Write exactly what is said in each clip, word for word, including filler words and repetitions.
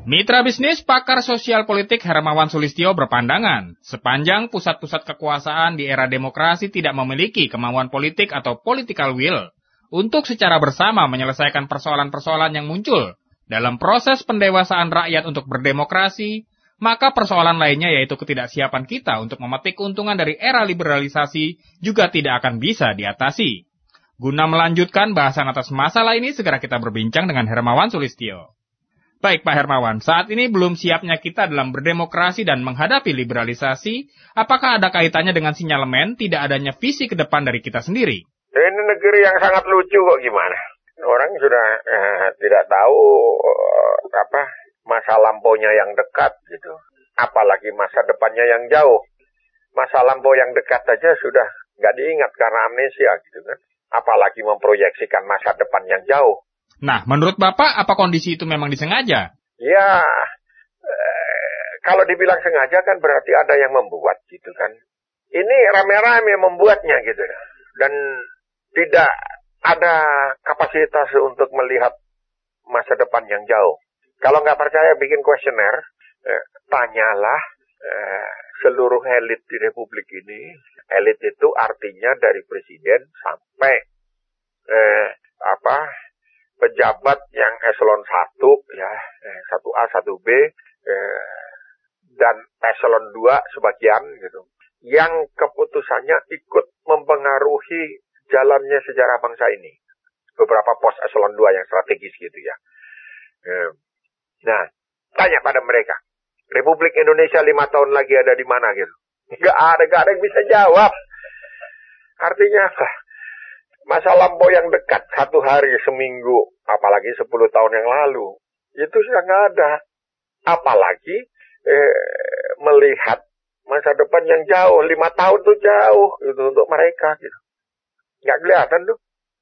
Mitra bisnis pakar sosial politik Hermawan Sulistyo berpandangan, sepanjang pusat-pusat kekuasaan di era demokrasi tidak memiliki kemauan politik atau political will untuk secara bersama menyelesaikan persoalan-persoalan yang muncul dalam proses pendewasaan rakyat untuk berdemokrasi, maka persoalan lainnya yaitu ketidaksiapan kita untuk memetik keuntungan dari era liberalisasi juga tidak akan bisa diatasi. Guna melanjutkan bahasan atas masalah ini, segera kita berbincang dengan Hermawan Sulistyo. Baik Pak Hermawan, saat ini belum siapnya kita dalam berdemokrasi dan menghadapi liberalisasi, apakah ada kaitannya dengan sinyalemen tidak adanya visi ke depan dari kita sendiri? Ini negeri yang sangat lucu kok gimana. Orang sudah eh, tidak tahu eh, apa masa lampaunya yang dekat gitu. Apalagi masa depannya yang jauh. Masa lampau yang dekat saja sudah nggak diingat karena amnesia gitu kan. Apalagi memproyeksikan masa depan yang jauh. Nah, menurut Bapak, apa kondisi itu memang disengaja? Ya, eh, kalau dibilang sengaja kan berarti ada yang membuat gitu kan. Ini rame-rame membuatnya gitu. Dan tidak ada kapasitas untuk melihat masa depan yang jauh. Kalau nggak percaya bikin kuesioner, eh, tanyalah eh, seluruh elit di Republik ini. Elit itu artinya dari presiden sampai eh, apa... pejabat yang eselon satu, ya, satu A, satu B, eh, dan eselon dua sebagian, gitu. Yang keputusannya ikut mempengaruhi jalannya sejarah bangsa ini. Beberapa pos eselon dua yang strategis, gitu ya. Eh, nah, tanya pada mereka, Republik Indonesia lima tahun lagi ada di mana, gitu. Nggak ada, nggak ada yang bisa jawab. Artinya apa? Masa lampau yang dekat, satu hari, seminggu, apalagi sepuluh tahun yang lalu, itu sudah nggak ada. Apalagi eh, melihat masa depan yang jauh, lima tahun tuh jauh gitu, untuk mereka. Gitu. Nggak kelihatan tuh.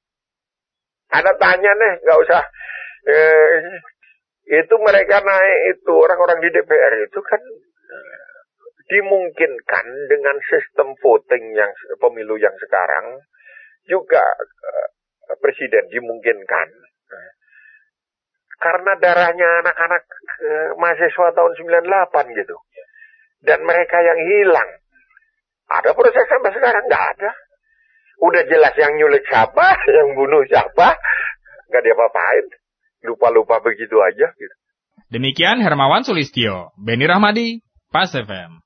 Ada tanya nih, nggak usah. Eh, itu mereka naik itu, orang-orang di D P R itu kan eh, dimungkinkan dengan sistem voting yang pemilu yang sekarang, juga uh, presiden dimungkinkan uh, karena darahnya anak-anak uh, mahasiswa tahun sembilan puluh delapan gitu. Dan mereka yang hilang. Ada proses sampai sekarang? Nggak ada. Udah jelas yang nyulik siapa, yang bunuh siapa, nggak diapa-apain. Lupa-lupa begitu aja gitu. Demikian Hermawan Sulistyo, Beni Rahmadi, Pas F M.